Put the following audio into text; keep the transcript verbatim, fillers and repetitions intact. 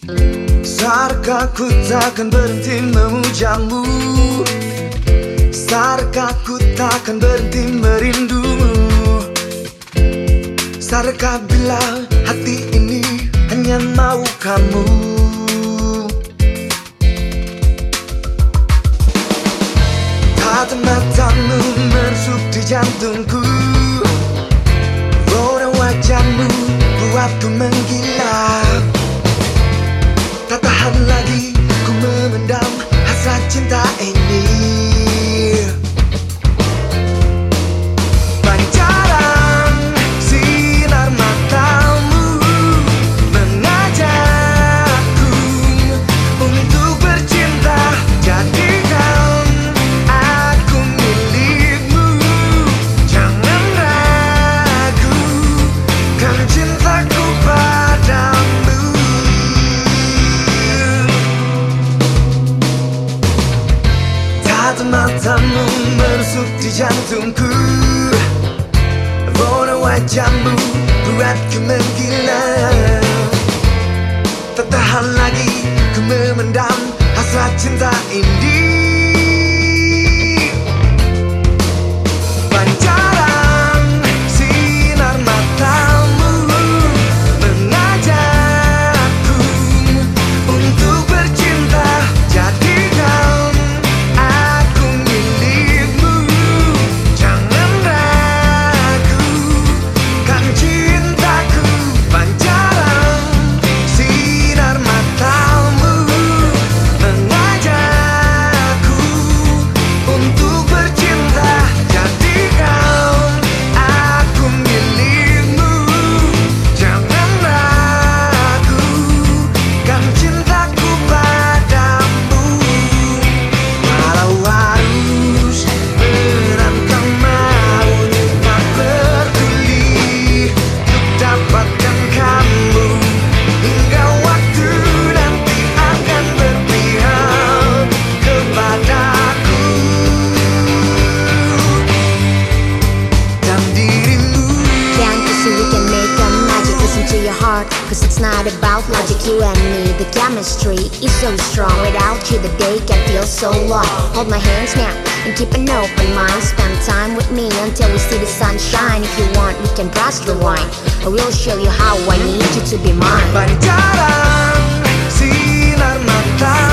Sarkah ku takkan berhenti memujamu, sarkah ku takkan berhenti merindumu. Sarkah bila hati ini hanya mau kamu. Tatap matamu menusuk di jantungku, warna wajahmu buatku menggila. Tak tahan lagi ku memendam hasrat cinta ini. Pancaran sinar matamu mengajakku untuk bercinta. Jadikan aku milikmu, jangan ragu kan cintaku padamu. Matamu menusuk di jantungku, warna wajahmu buatku menggila. Tak tahan lagi ku memendam hasrat cinta ini. Pancaran sinar matamu mengajakku untuk bercinta. Jadikan cause it's not about logic, you and me. The chemistry is so strong. Without you the day can feel so long. Hold my hands now and keep an open mind. Spend time with me until we see the sunshine. If you want we can cross the line. I will show you how I need you to be mine. Pancaran sinar mata